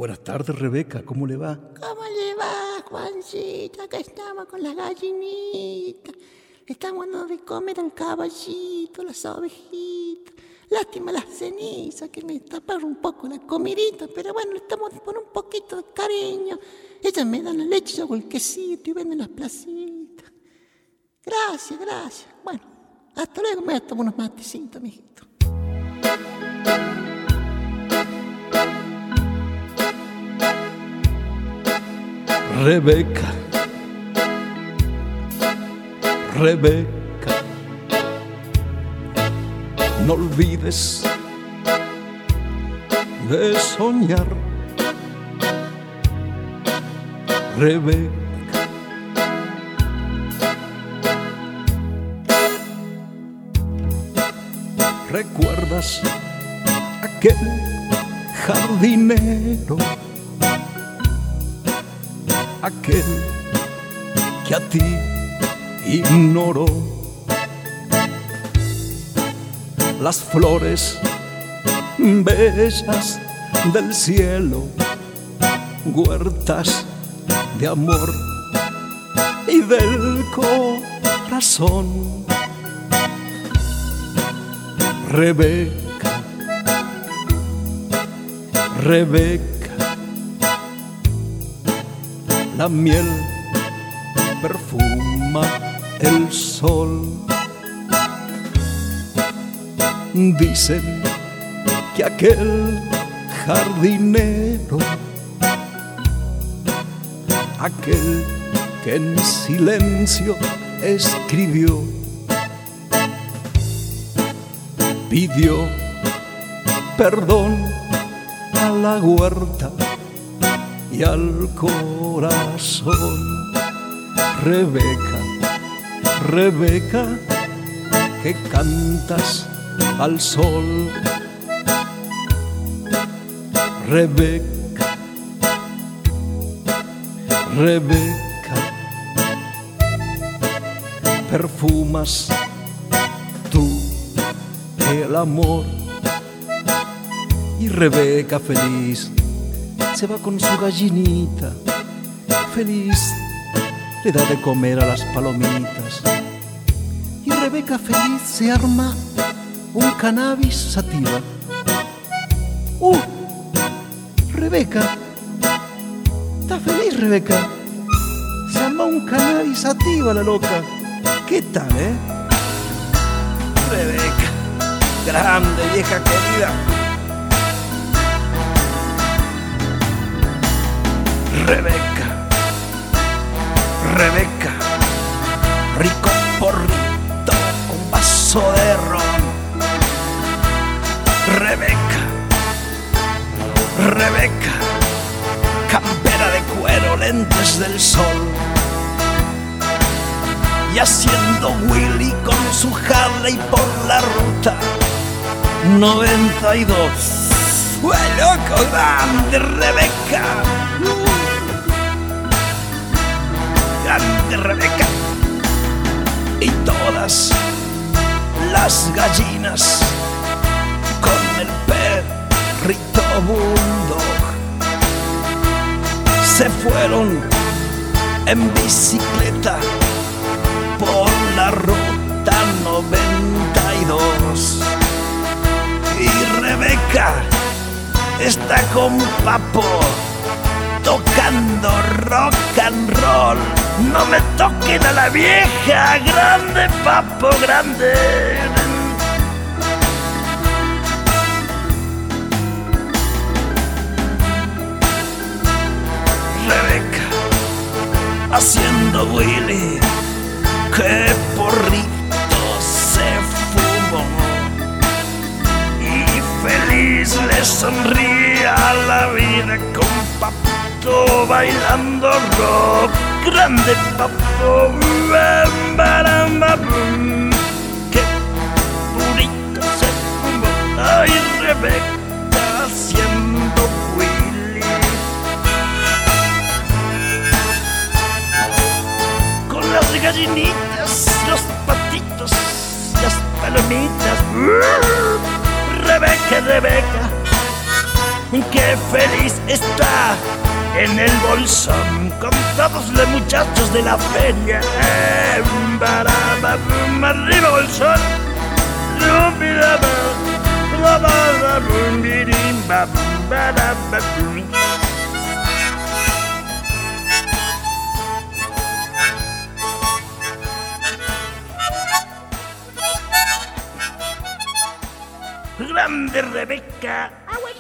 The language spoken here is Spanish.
Buenas tardes, Rebeca, ¿cómo le va? ¿Cómo le va, Juancito? Acá estamos con las gallinitas. Le estamos dando de comer al caballito, las ovejitas. Lástima las cenizas que me taparon un poco la comidita, pero bueno, le estamos poniendo un poquito de cariño. Ellas me dan la leche, yo hago el quesito y venden las placitas. Gracias, gracias. Bueno, hasta luego, me voy a tomar unos matecitos, mijito. Rebeca, Rebeca, no olvides de soñar. Rebeca, ¿recuerdas aquel jardinero? Aquel que a ti ignoró las flores bellas del cielo, huertas de amor y del corazón. Rebeca, Rebeca, la miel perfuma el sol. Dicen que aquel jardinero, aquel que en silencio escribió, pidió perdón a la huerta y al corazón. Rebeca, Rebeca, que cantas al sol. Rebeca, Rebeca, perfumas tú el amor. Y Rebeca feliz se va con su gallinita, feliz le da de comer a las palomitas. Y Rebeca feliz se arma un cannabis sativa. Rebeca, ¿está feliz, Rebeca? Se arma un cannabis sativa la loca. ¿Qué tal, Rebeca, grande, vieja querida. Rebeca, Rebeca, rico porrito, un vaso de ron. Rebeca, Rebeca, campera de cuero, lentes del sol. Y haciendo Willy con su Harley por la ruta 92. ¡Fue loco, grande Rebeca! Grande Rebeca. Y todas las gallinas con el perrito bulldog se fueron en bicicleta por la ruta 92. Y Rebeca está con Papo tocando rock and roll. No me toquen a la vieja, grande Papo, grande. Rebeca haciendo Willy, que porrito se fumó. Y feliz le sonríe a la vida con Papo bailando rock. Grande Papo, bam, baram, bam, que purito se fumó. Ay, Rebeca haciendo Willy con las gallinitas, los patitos, las palomitas. Rebeca, Rebeca, qué feliz Elvis está en el bolsón con todos los muchachos de la feria. Arriba bolsón. Grande Rebeca.